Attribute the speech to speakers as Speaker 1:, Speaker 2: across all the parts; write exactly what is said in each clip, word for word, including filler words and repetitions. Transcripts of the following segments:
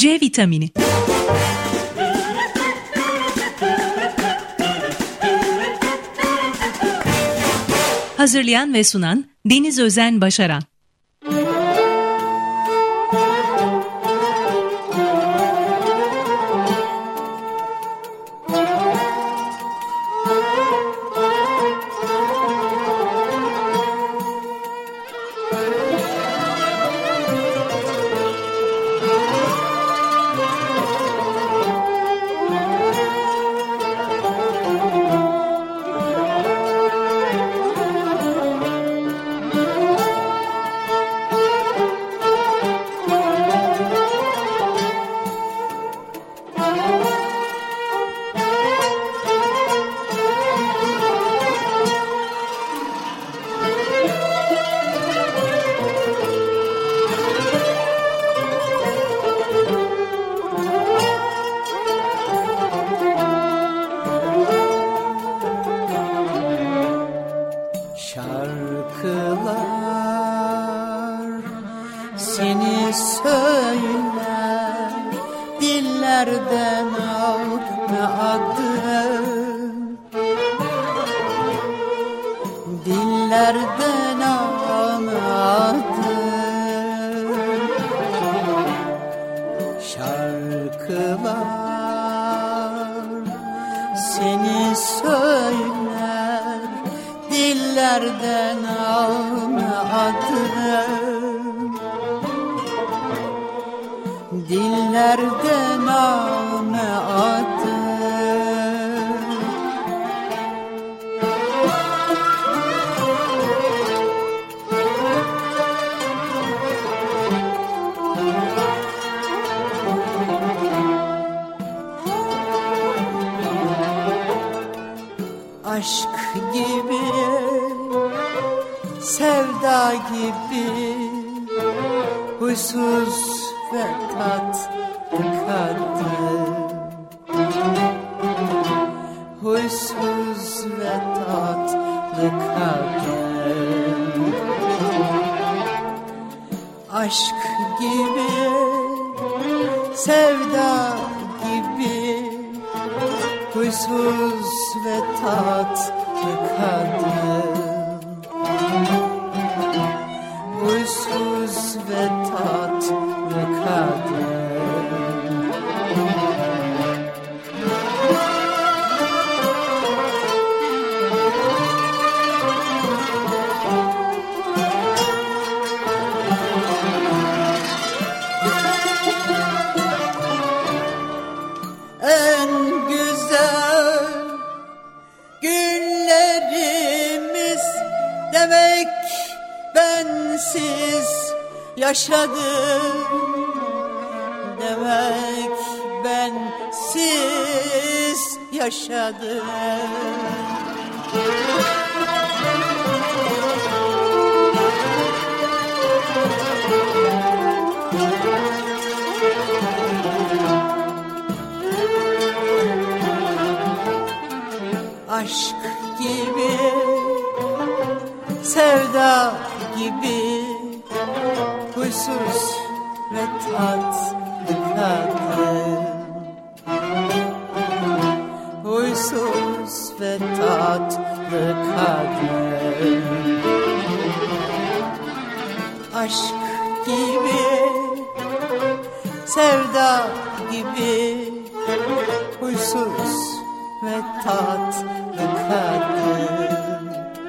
Speaker 1: C vitamini. Hazırlayan ve sunan Deniz Özen Başaran.
Speaker 2: Seni söyler, dillerden alma adın, dillerden alma adın. Şarkılar seni söyler, dillerden alma adın. Dillerden alma adın. Aşk gibi, sevda gibi, huysuz ve tatlı kadın, huysuz ve tatlı kadın. Aşk gibi, sevda gibi, huysuz ve tatlı kadın, huysuz ve tatlı kadın. En güzel günlerimiz demek bensiz yaşadım, demek bensiz yaşadım. Aşk gibi, sevda gibi, huysuz ve tatlı kadın, huysuz ve tatlı kadın. Aşk gibi, sevda gibi, huysuz ve tatlı kadın,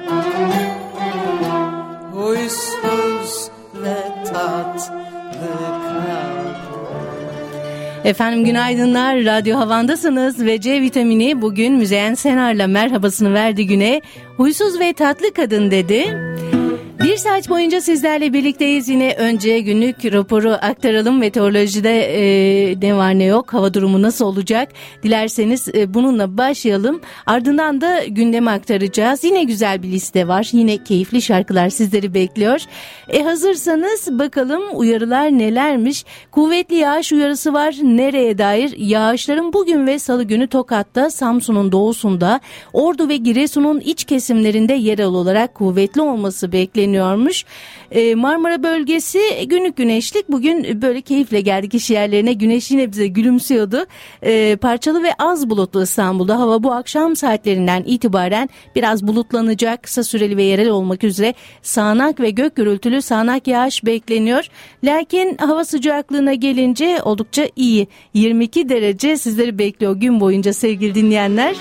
Speaker 2: huysuz ve tatlı kadın.
Speaker 3: Efendim günaydınlar, Radyo Havan'dasınız ve C vitamini bugün Müzeyyen Senar'la merhabasını verdi güne. Huysuz ve tatlı kadın dedi. Bir saat boyunca sizlerle birlikteyiz. Yine önce günlük raporu aktaralım. Meteorolojide e, ne var ne yok, hava durumu nasıl olacak? Dilerseniz e, bununla başlayalım. Ardından da gündemi aktaracağız. Yine güzel bir liste var. Yine keyifli şarkılar sizleri bekliyor. E hazırsanız bakalım uyarılar nelermiş? Kuvvetli yağış uyarısı var. Nereye dair? Yağışların bugün ve salı günü Tokat'ta, Samsun'un doğusunda, Ordu ve Giresun'un iç kesimlerinde yerel olarak kuvvetli olması bekleniyor. bekleniyormuş. Ee, Marmara bölgesi günlük güneşlik. Bugün böyle keyifle geldik iş yerlerine. Güneş yine bize gülümsüyordu. Ee, parçalı ve az bulutlu İstanbul'da hava bu akşam saatlerinden itibaren biraz bulutlanacak. Kısa süreli ve yerel olmak üzere sağanak ve gök gürültülü sağanak yağış bekleniyor. Lakin hava sıcaklığına gelince oldukça iyi. yirmi iki derece sizleri bekliyor gün boyunca sevgili dinleyenler.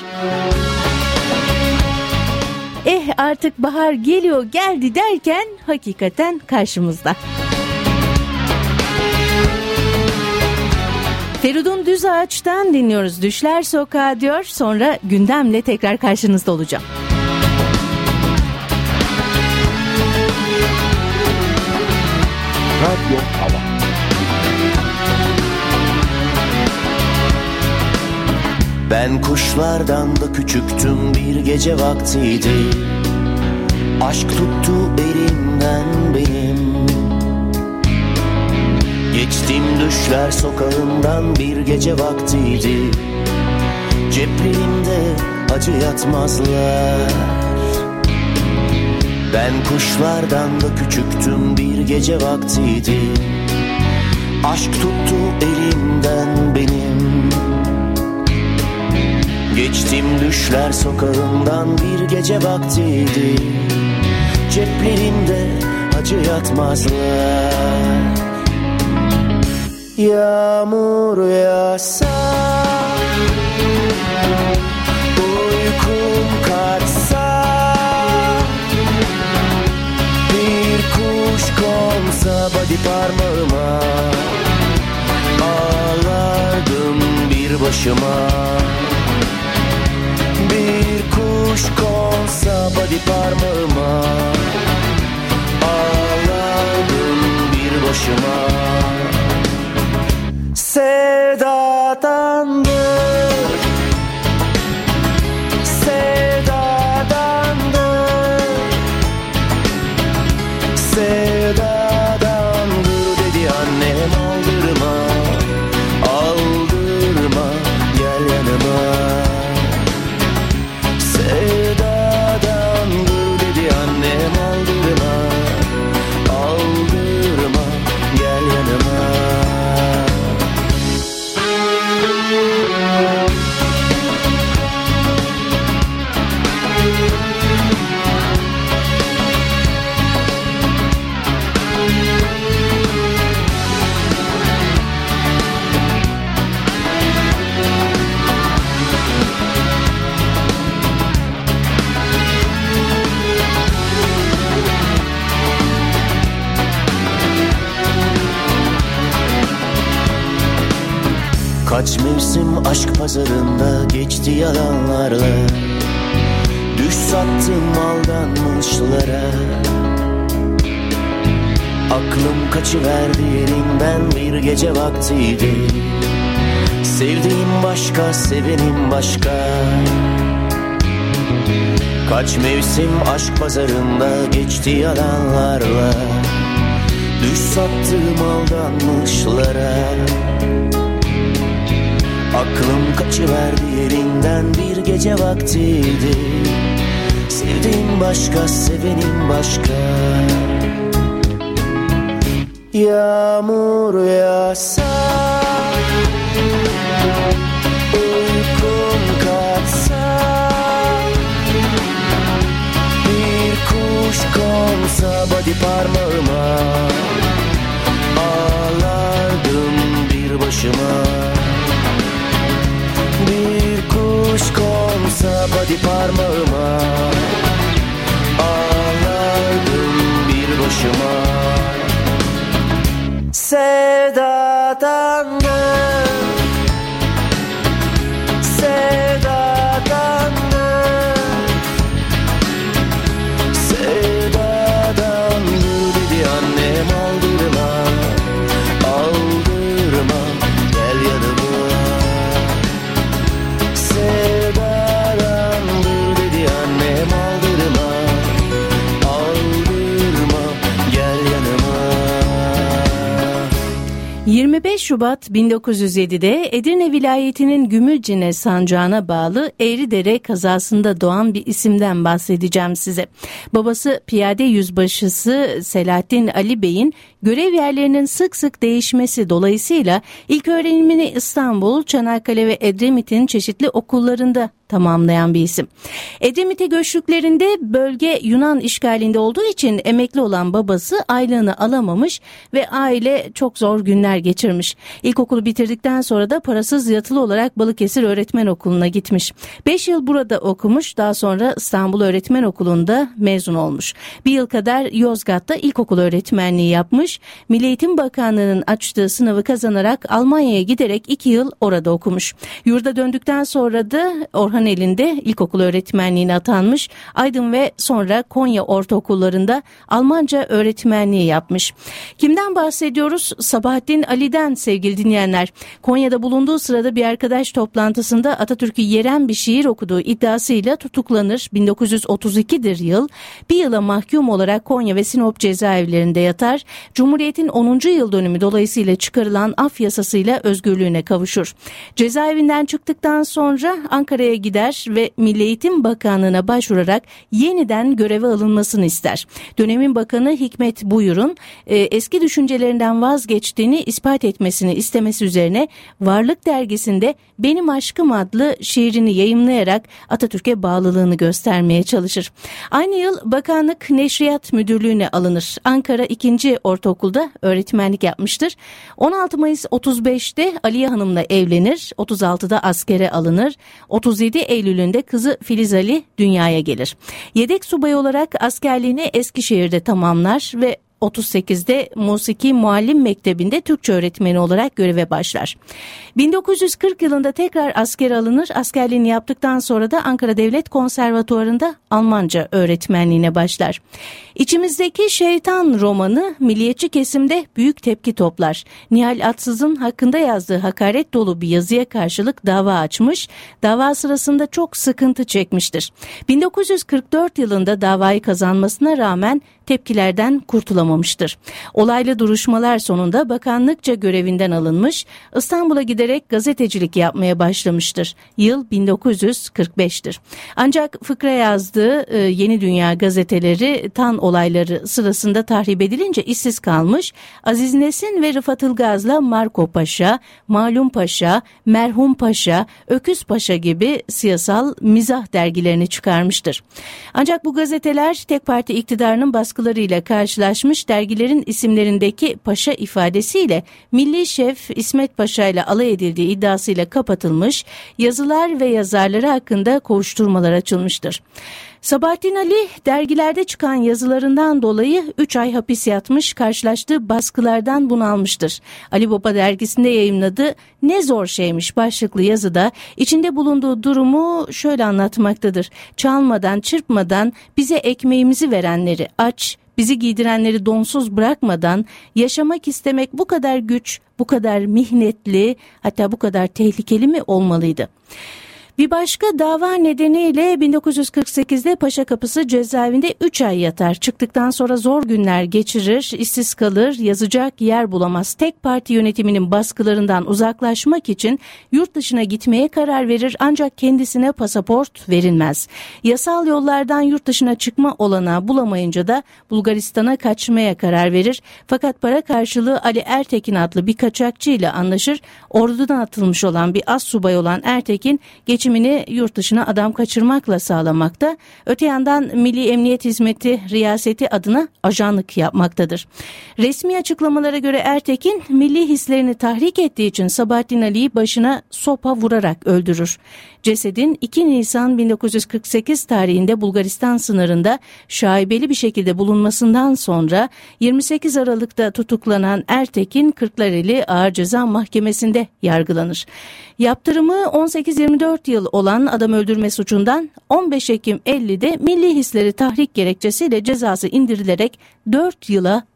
Speaker 3: Eh artık bahar geliyor geldi derken hakikaten karşımızda. Feridun Düzağaç'tan dinliyoruz Düşler Sokağı diyor. Sonra gündemle tekrar karşınızda olacağım.
Speaker 4: Radyo Hava.
Speaker 5: Ben kuşlardan da küçüktüm, bir gece vaktiydi. Aşk tuttu elimden benim. Geçtim düşler sokağından, bir gece vaktiydi. Ceplerimde acı yatmazlar. Ben kuşlardan da küçüktüm, bir gece vaktiydi. Aşk tuttu elimden benim. Geçtim düşler sokağından, bir gece vaktiydi. Ceplerimde acı yatmazlar. Yağmur yağsa, uykum kaçsa, bir kuş konsa body parmağıma, ağlardım bir başıma. Bir kuş konsa body parmağıma, ağlardım bir başıma. Sevdadandır, sevdadandır, sevdadandır dedi annem. Aldırma, aldırma, gel yanıma. Sevdadandır dedi annem, aldırma, aldırma, gel yanıma. Kaç mevsim aşk pazarında geçti yalanlarla. Düş sattım aldanmışlara. Aklım kaçıverdi yerinden, bir gece vaktiydi. Sevdiğim başka, sevenim başka. Kaç mevsim aşk pazarında geçti yalanlarla. Düş sattım aldanmışlara. Aklım kaçıverdi yerinden, bir gece vaktiydi. Sevdiğim başka, sevenim başka. Yağmur yağsa, uykum kaçsa, bir kuş konsa body parmağıma, ağlardım bir başıma. Bir kuş konsa body parmağıma, ağlardım bir başıma. Sevdadandır, sevdadandır, sevdadandır dedi annem. Aldırma, aldırma, gel yanıma. Sevdadandır dedi annem.
Speaker 3: yirmi beş Şubat bin dokuz yüz yedide Edirne vilayetinin Gümülcine sancağına bağlı Eğridere kazasında doğan bir isimden bahsedeceğim size. Babası piyade yüzbaşısı Selahattin Ali Bey'in görev yerlerinin sık sık değişmesi dolayısıyla ilk öğrenimini İstanbul, Çanakkale ve Edremit'in çeşitli okullarında tamamlayan bir isim. Edremit'e göçtüklerinde bölge Yunan işgalinde olduğu için emekli olan babası aylığını alamamış ve aile çok zor günler geçirmiş. İlkokulu bitirdikten sonra da parasız yatılı olarak Balıkesir Öğretmen Okulu'na gitmiş. beş yıl burada okumuş, daha sonra İstanbul Öğretmen Okulu'nda mezun olmuş. Bir yıl kadar Yozgat'ta ilkokul öğretmenliği yapmış. Milli Eğitim Bakanlığı'nın açtığı sınavı kazanarak Almanya'ya giderek iki yıl orada okumuş. Yurda döndükten sonra da Orhaneli'nde ilkokul öğretmenliğine atanmış. Aydın ve sonra Konya ortaokullarında Almanca öğretmenliği yapmış. Kimden bahsediyoruz? Sabahattin Ali'den sevgili dinleyenler. Konya'da bulunduğu sırada bir arkadaş toplantısında Atatürk'ü yeren bir şiir okuduğu iddiasıyla tutuklanır. bin dokuz yüz otuz ikidir yıl. Bir yıla mahkum olarak Konya ve Sinop cezaevlerinde yatar. Cumhuriyet'in onuncu yıl dönümü dolayısıyla çıkarılan af yasasıyla özgürlüğüne kavuşur. Cezaevinden çıktıktan sonra Ankara'ya gider ve Milli Eğitim Bakanlığı'na başvurarak yeniden göreve alınmasını ister. Dönemin bakanı Hikmet Buyur'un e, eski düşüncelerinden vazgeçtiğini ispat etmesini istemesi üzerine Varlık dergisinde Benim Aşkım adlı şiirini yayımlayarak Atatürk'e bağlılığını göstermeye çalışır. Aynı yıl bakanlık Neşriyat Müdürlüğü'ne alınır. Ankara ikinci Ortaokul'da öğretmenlik yapmıştır. on altı Mayıs otuz beşte Aliye Hanım'la evlenir. otuz altıda askere alınır. otuz yedi Eylül'ünde kızı Filiz Ali dünyaya gelir. Yedek subay olarak askerliğini Eskişehir'de tamamlar ve otuz sekizde Musiki Muallim Mektebi'nde Türkçe öğretmeni olarak göreve başlar. bin dokuz yüz kırk yılında tekrar askere alınır. Askerliğini yaptıktan sonra da Ankara Devlet Konservatuvarı'nda Almanca öğretmenliğine başlar. İçimizdeki Şeytan romanı milliyetçi kesimde büyük tepki toplar. Nihal Atsız'ın hakkında yazdığı hakaret dolu bir yazıya karşılık dava açmış. Dava sırasında çok sıkıntı çekmiştir. bin dokuz yüz kırk dört yılında davayı kazanmasına rağmen tepkilerden kurtulamamıştır. Olaylı duruşmalar sonunda bakanlıkça görevinden alınmış, İstanbul'a giderek gazetecilik yapmaya başlamıştır. Yıl bin dokuz yüz kırk beştir. Ancak fıkra yazdığı Yeni Dünya gazeteleri Tan olayları sırasında tahrip edilince işsiz kalmış. Aziz Nesin ve Rıfat Ilgaz'la Marco Paşa, Malum Paşa, Merhum Paşa, Öküz Paşa gibi siyasal mizah dergilerini çıkarmıştır. Ancak bu gazeteler tek parti iktidarının baskılarıyla karşılaşmış, dergilerin isimlerindeki paşa ifadesiyle Milli Şef İsmet Paşa ile alay edildiği iddiasıyla kapatılmış, yazılar ve yazarları hakkında kovuşturmalar açılmıştır. Sabahattin Ali dergilerde çıkan yazılarından dolayı üç ay hapis yatmış, karşılaştığı baskılardan bunalmıştır. Ali Baba dergisinde yayımladığı "Ne Zor Şeymiş" başlıklı yazıda içinde bulunduğu durumu şöyle anlatmaktadır. Çalmadan, çırpmadan bize ekmeğimizi verenleri aç, bizi giydirenleri donsuz bırakmadan yaşamak istemek bu kadar güç, bu kadar mihnetli, hatta bu kadar tehlikeli mi olmalıydı? Bir başka dava nedeniyle bin dokuz yüz kırk sekizde Paşakapısı cezaevinde üç ay yatar. Çıktıktan sonra zor günler geçirir, işsiz kalır, yazacak yer bulamaz. Tek parti yönetiminin baskılarından uzaklaşmak için yurt dışına gitmeye karar verir, ancak kendisine pasaport verilmez. Yasal yollardan yurt dışına çıkma olanağı bulamayınca da Bulgaristan'a kaçmaya karar verir. Fakat para karşılığı Ali Ertekin adlı bir kaçakçı ile anlaşır. Ordudan atılmış olan bir astsubay olan Ertekin geç geçimini yurt dışına adam kaçırmakla sağlamakta. Öte yandan Milli Emniyet Hizmeti Riyaseti adına ajanlık yapmaktadır. Resmi açıklamalara göre Ertekin milli hislerini tahrik ettiği için Sabahattin Ali'yi başına sopa vurarak öldürür. Cesedin iki Nisan bin dokuz yüz kırk sekiz tarihinde Bulgaristan sınırında şaibeli bir şekilde bulunmasından sonra yirmi sekiz Aralık'ta tutuklanan Ertekin Kırklareli Ağır Ceza Mahkemesi'nde yargılanır. Yaptırımı on sekiz yirmi dört yıl olan adam öldürme suçundan on beş Ekim ellide milli hisleri tahrik gerekçesiyle cezası indirilerek dört yıla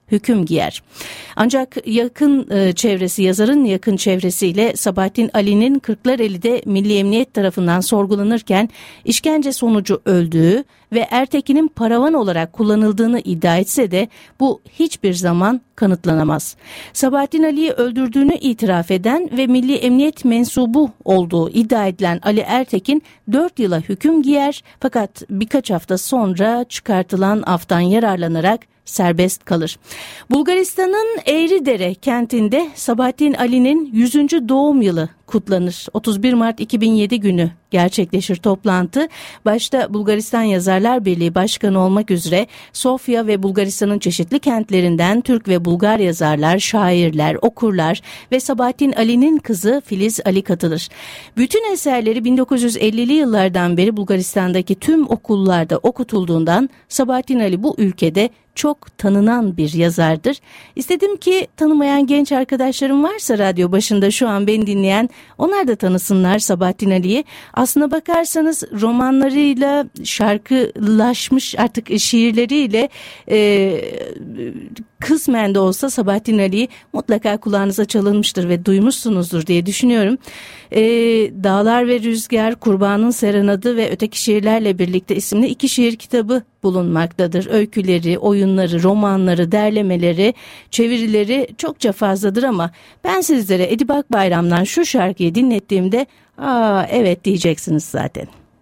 Speaker 3: hüküm giyer. Ancak yakın e, çevresi, yazarın yakın çevresiyle Sabahattin Ali'nin Kırklareli'de Milli Emniyet tarafından sorgulanırken işkence sonucu öldüğü ve Ertekin'in paravan olarak kullanıldığını iddia etse de bu hiçbir zaman kanıtlanamaz. Sabahattin Ali'yi öldürdüğünü itiraf eden ve Milli Emniyet mensubu olduğu iddia edilen Ali Ertekin dört yıla hüküm giyer, fakat birkaç hafta sonra çıkartılan aftan yararlanarak serbest kalır. Bulgaristan'ın Eğridere kentinde Sabahattin Ali'nin yüzüncü doğum yılı kutlanır. otuz bir Mart iki bin yedi günü gerçekleşir toplantı. Başta Bulgaristan Yazarlar Birliği Başkanı olmak üzere Sofya ve Bulgaristan'ın çeşitli kentlerinden Türk ve Bulgar yazarlar, şairler, okurlar ve Sabahattin Ali'nin kızı Filiz Ali katılır. Bütün eserleri bin dokuz yüz ellili yıllardan beri Bulgaristan'daki tüm okullarda okutulduğundan Sabahattin Ali bu ülkede çok tanınan bir yazardır. İstedim ki tanımayan genç arkadaşlarım varsa radyo başında şu an beni dinleyen, onlar da tanısınlar Sabahattin Ali'yi. Aslına bakarsanız romanlarıyla, şarkılaşmış artık şiirleriyle e, kısmen de olsa Sabahattin Ali'yi mutlaka kulağınıza çalınmıştır ve duymuşsunuzdur diye düşünüyorum. E, Dağlar ve Rüzgar, Kurbanın Serenadı ve Öteki Şiirlerle Birlikte isimli iki şiir kitabı bulunmaktadır. Öyküleri, oyunları, romanları, derlemeleri, çevirileri çokça fazladır ama ben sizlere Edip Akbayram'dan şu şarkıyı dinlettiğimde aa evet diyeceksiniz zaten.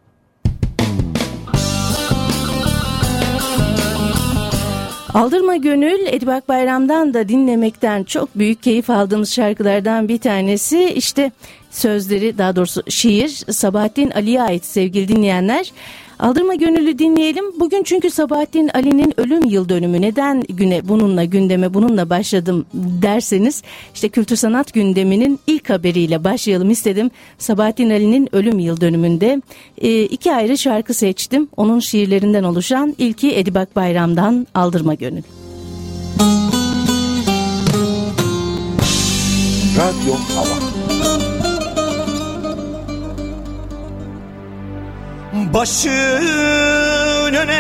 Speaker 3: Aldırma Gönül, Edip Akbayram'dan da dinlemekten çok büyük keyif aldığımız şarkılardan bir tanesi. İşte sözleri, daha doğrusu şiir Sabahattin Ali'ye ait sevgili dinleyenler. Aldırma Gönül'ü dinleyelim. Bugün çünkü Sabahattin Ali'nin ölüm yıl dönümü. Neden güne bununla gündeme bununla başladım derseniz, işte kültür sanat gündeminin ilk haberiyle başlayalım istedim. Sabahattin Ali'nin ölüm yıl dönümünde e, iki ayrı şarkı seçtim. Onun şiirlerinden oluşan ilki Edip Akbayram'dan Aldırma Gönül.
Speaker 4: Radyo Hava.
Speaker 6: Başın öne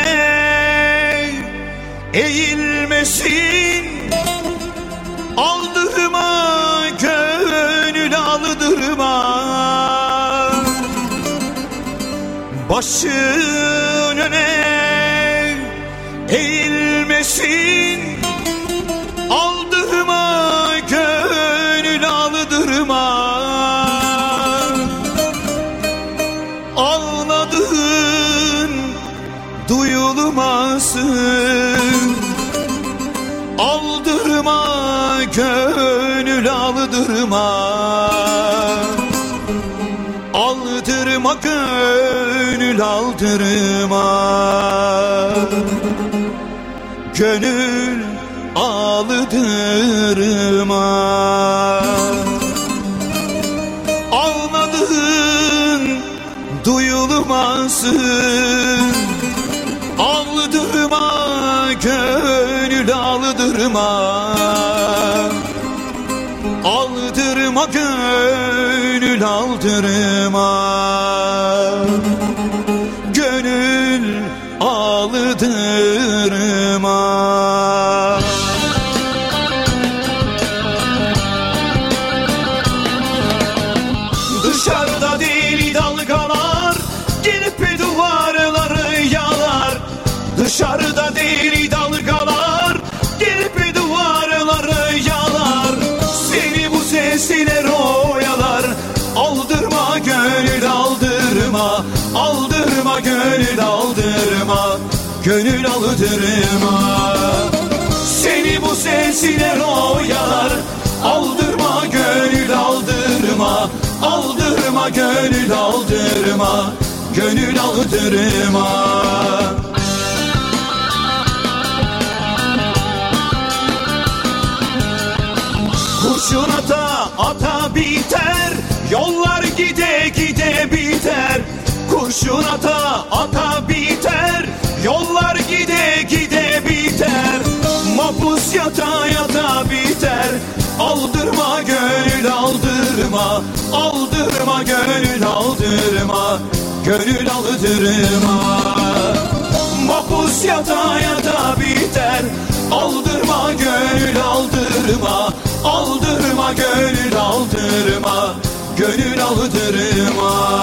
Speaker 6: eğilmesin, aldırma gönül aldırma. Başın öne eğilmesin, aldırma gönül aldırma. Duyulmasın, aldırma gönül aldırma. Aldırma gönül aldırma. Gönül aldırma. Almadın duyulmasın, aldırma gönül aldırma. Aldırma gönül aldırma. Gönül aldırma. Dışarıda deli dalgalar gelip duvarları yalar. Dışarıda deli dalgalar gelip duvarları yalar. Seni bu sesler oyalar. Aldırma gönül aldırma. Aldırma gönül aldırma. Gönül aldırma. Seni bu sesler oyalar. Aldırma gönül aldırma. Aldırma gönül aldırma. Gönül aldırma. Kurşun ata ata biter, yollar gide gide biter. Kurşun ata ata biter, yollar gide gide biter. Mapus yata yata biter. Aldırma gönül aldırma. Aldırma gönül aldırma. Gönül aldırma. Mapus yata yata biter. Aldırma Aldırma gönül aldırma, aldırma gönül aldırma, gönül aldırma.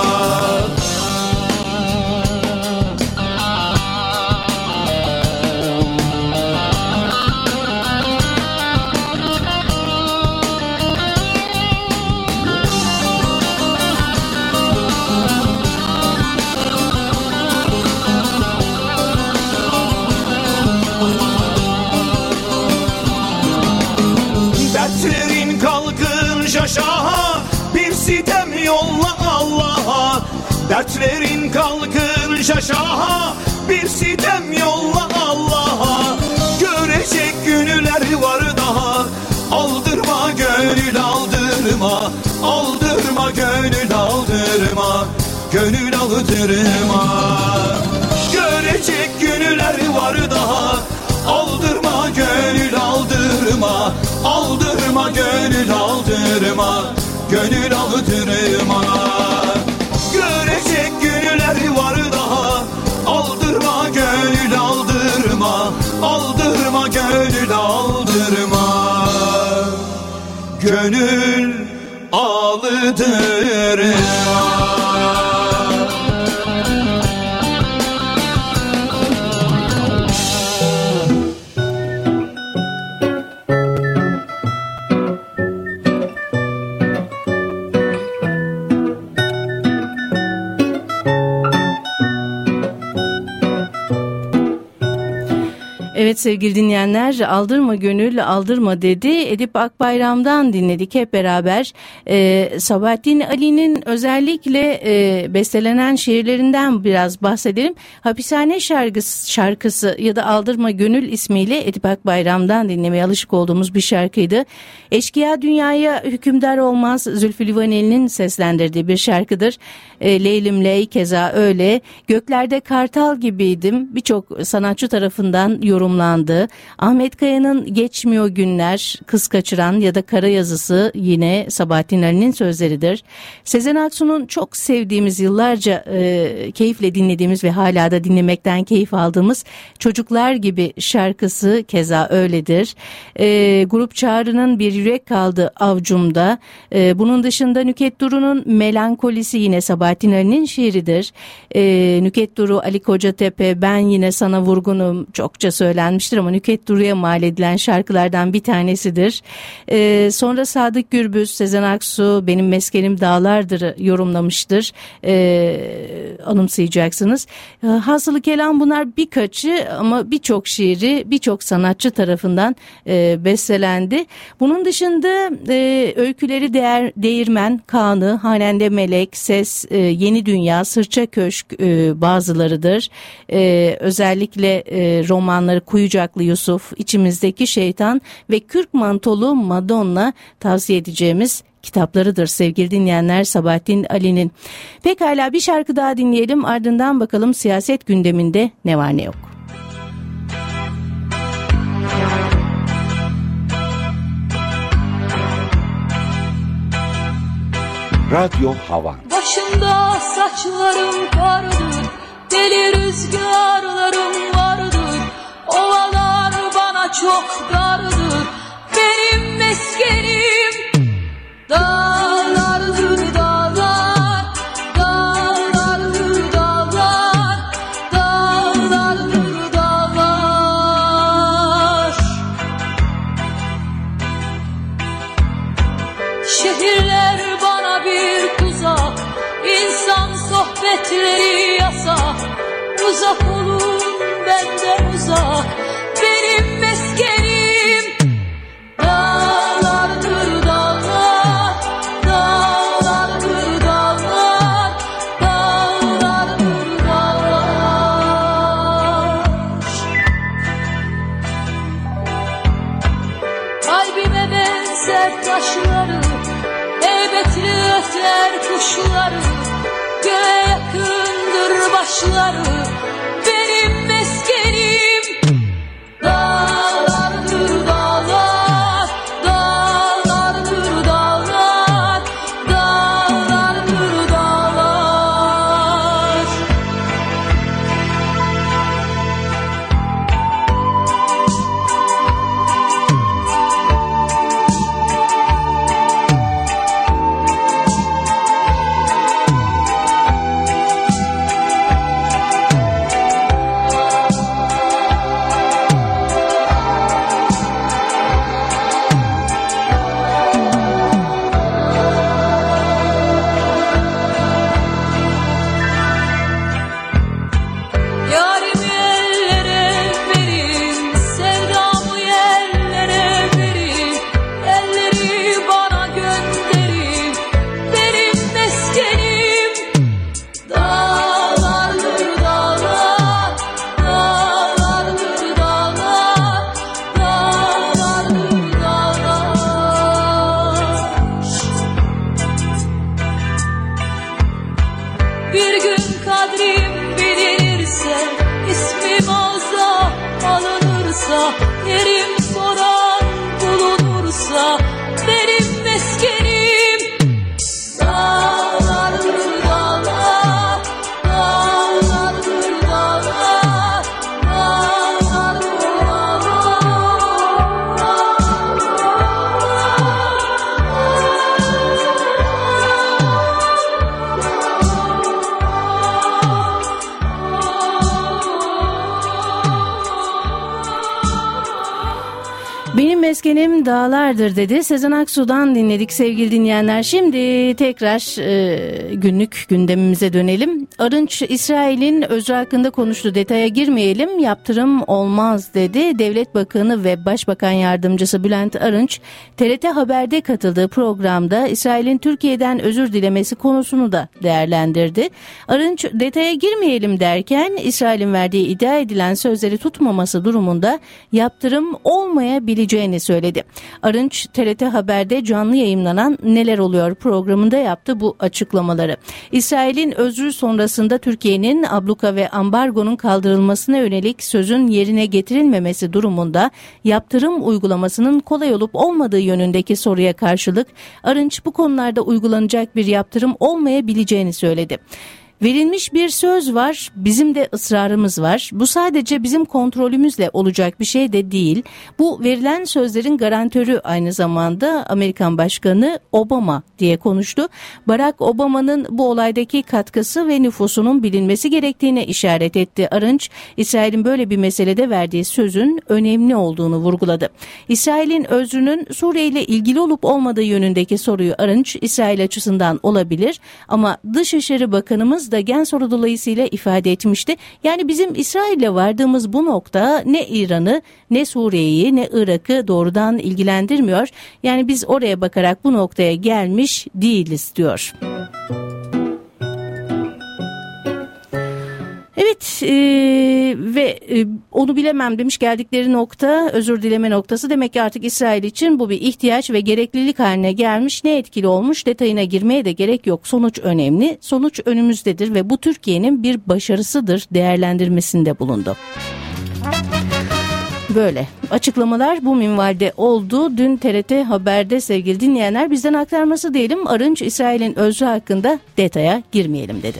Speaker 6: Dertlerin kalkınca şaha, bir sitem yolla Allah'a. Dertlerin kalkınca şaha, bir sitem yolla Allah'a. Görecek günler var daha, aldırma gönül aldırma, aldırma gönül aldırma, gönül aldırma. Görecek günler var daha, aldırma gönül aldırma, aldırma gönül aldırma, gönül aldırma. Görecek günler var daha, aldırma gönül aldırma, aldırma gönül aldırma, gönül aldırma.
Speaker 3: Evet sevgili dinleyenler, aldırma gönül aldırma dedi. Edip Akbayram'dan dinledik hep beraber. Ee, Sabahattin Ali'nin özellikle e, bestelenen şiirlerinden biraz bahsedelim. Hapishane şarkısı, şarkısı ya da Aldırma Gönül ismiyle Edip Akbayram'dan dinlemeye alışık olduğumuz bir şarkıydı. Eşkıya dünyaya hükümdar olmaz, Zülfü Livaneli'nin seslendirdiği bir şarkıdır. E, Leylim Ley keza öyle. Göklerde kartal gibiydim, birçok sanatçı tarafından yorumlandı. Ahmet Kaya'nın Geçmiyor Günler, Kız Kaçıran ya da Kara Yazısı yine Sabahattin Ali'nin sözleridir. Sezen Aksu'nun çok sevdiğimiz, yıllarca e, keyifle dinlediğimiz ve hala da dinlemekten keyif aldığımız Çocuklar Gibi şarkısı keza öyledir. E, Grup Çağrı'nın Bir Yürek Kaldı Avcumda. E, bunun dışında Nükhet Duru'nun Melankolisi yine Sabahattin Ali'nin şiiridir. E, Nükhet Duru, Ali Kocatepe, Ben Yine Sana Vurgunum çokça söylenmiştir ama Nükhet Duru'ya mal edilen şarkılardan bir tanesidir. Ee, sonra Sadık Gürbüz, Sezen Aksu Benim Meskenim Dağlardır yorumlamıştır. Ee, anımsayacaksınız. Ee, hasılı kelam bunlar birkaçı ama birçok şiiri birçok sanatçı tarafından e, bestelendi. Bunun dışında e, öyküleri değer, Değirmen, Kanı, Hanende Melek, Ses, e, Yeni Dünya, Sırça Köşk e, bazılarıdır. E, özellikle e, romanları Kuyucaklı Yusuf, İçimizdeki Şeytan ve Kürk Mantolu Madonna tavsiye edeceğimiz kitaplarıdır sevgili dinleyenler Sabahattin Ali'nin. Pekala bir şarkı daha dinleyelim, ardından bakalım siyaset gündeminde ne var ne yok.
Speaker 4: Radyo Havan.
Speaker 7: Başımda saçlarım kardır, deli rüzgarlarım vardır. Ovalar bana çok dardır, benim meskenim dağlardır dağlar, dağlardır dağlar, dağlardır dağlar. Şehirler bana bir tuzak, insan sohbetleri yasak. Uzak olun benden uzak, benim meskenim dağlardır dağlar, dağlardır dağlar, dağlardır dağlar. Kalbime benzer taşları, heybetli öter kuşları, göğe yakındır başları, benim meskenim dağlardır dağlar, dağlardır dağlar, dağlardır dağlar. varsa, yerim soran bulunursa, benim meskenim dağlardır dağlar, dağlardır dağlar, dağlardır
Speaker 3: Benim meskenim dağlardır dedi. Sezen Aksu'dan dinledik sevgili dinleyenler. Şimdi tekrar e, günlük gündemimize dönelim. Arınç İsrail'in özrü hakkında konuştu. Detaya girmeyelim. Yaptırım olmaz dedi. Devlet Bakanı ve Başbakan Yardımcısı Bülent Arınç T R T Haber'de katıldığı programda İsrail'in Türkiye'den özür dilemesi konusunu da değerlendirdi. Arınç detaya girmeyelim derken İsrail'in verdiği iddia edilen sözleri tutmaması durumunda yaptırım olmayabilir söyledi. Arınç T R T Haber'de canlı yayımlanan Neler Oluyor programında yaptı bu açıklamaları. İsrail'in özrü sonrasında Türkiye'nin abluka ve ambargonun kaldırılmasına yönelik sözün yerine getirilmemesi durumunda yaptırım uygulamasının kolay olup olmadığı yönündeki soruya karşılık Arınç bu konularda uygulanacak bir yaptırım olmayabileceğini söyledi. Verilmiş bir söz var, bizim de ısrarımız var. Bu sadece bizim kontrolümüzle olacak bir şey de değil. Bu verilen sözlerin garantörü aynı zamanda Amerikan Başkanı Obama diye konuştu. Barack Obama'nın bu olaydaki katkısı ve nüfusunun bilinmesi gerektiğine işaret etti Arınç. İsrail'in böyle bir meselede verdiği sözün önemli olduğunu vurguladı. İsrail'in özrünün Suriye ile ilgili olup olmadığı yönündeki soruyu Arınç, İsrail açısından olabilir ama Dışişleri Bakanımız da gen soru dolayısıyla ifade etmişti. Yani bizim İsrail'le vardığımız bu nokta ne İran'ı ne Suriye'yi ne Irak'ı doğrudan ilgilendirmiyor. Yani biz oraya bakarak bu noktaya gelmiş değiliz diyor. Evet e, ve e, onu bilemem demiş, geldikleri nokta özür dileme noktası. Demek ki artık İsrail için bu bir ihtiyaç ve gereklilik haline gelmiş. Ne etkili olmuş detayına girmeye de gerek yok. Sonuç önemli. Sonuç önümüzdedir ve bu Türkiye'nin bir başarısıdır değerlendirmesinde bulundu. Böyle açıklamalar bu minvalde oldu. Dün T R T Haber'de sevgili dinleyenler, bizden aktarması diyelim. Arınç İsrail'in özrü hakkında detaya girmeyelim dedi.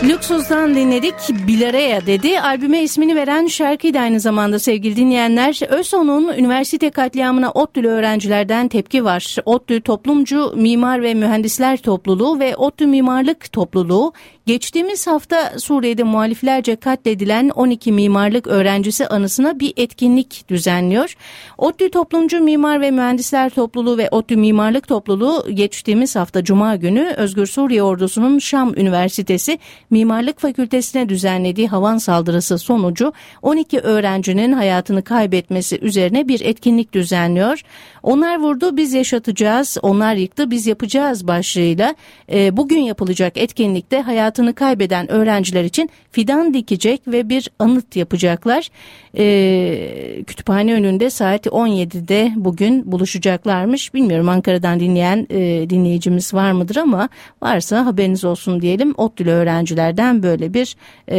Speaker 3: Lüksuz'dan dinledik. Bilareya dedi. Albüme ismini veren şarkıydı aynı zamanda sevgili dinleyenler. ÖSO'nun üniversite katliamına ODTÜ'lü öğrencilerden tepki var. ODTÜ Toplumcu Mimar ve Mühendisler Topluluğu ve ODTÜ Mimarlık Topluluğu geçtiğimiz hafta Suriye'de muhaliflerce katledilen on iki mimarlık öğrencisi anısına bir etkinlik düzenliyor. ODTÜ Toplumcu Mimar ve Mühendisler Topluluğu ve ODTÜ Mimarlık Topluluğu geçtiğimiz hafta Cuma günü Özgür Suriye Ordusu'nun Şam Üniversitesi Mimarlık Fakültesine düzenlediği havan saldırısı sonucu on iki öğrencinin hayatını kaybetmesi üzerine bir etkinlik düzenliyor. Onlar vurdu, biz yaşatacağız, onlar yıktı, biz yapacağız başlığıyla e, bugün yapılacak etkinlikte hayatını kaybeden öğrenciler için fidan dikecek ve bir anıt yapacaklar. E, kütüphane önünde saat on yedide bugün buluşacaklarmış. Bilmiyorum Ankara'dan dinleyen e, dinleyicimiz var mıdır ama varsa haberiniz olsun diyelim. ODTÜ'lü öğrencilerden böyle bir e,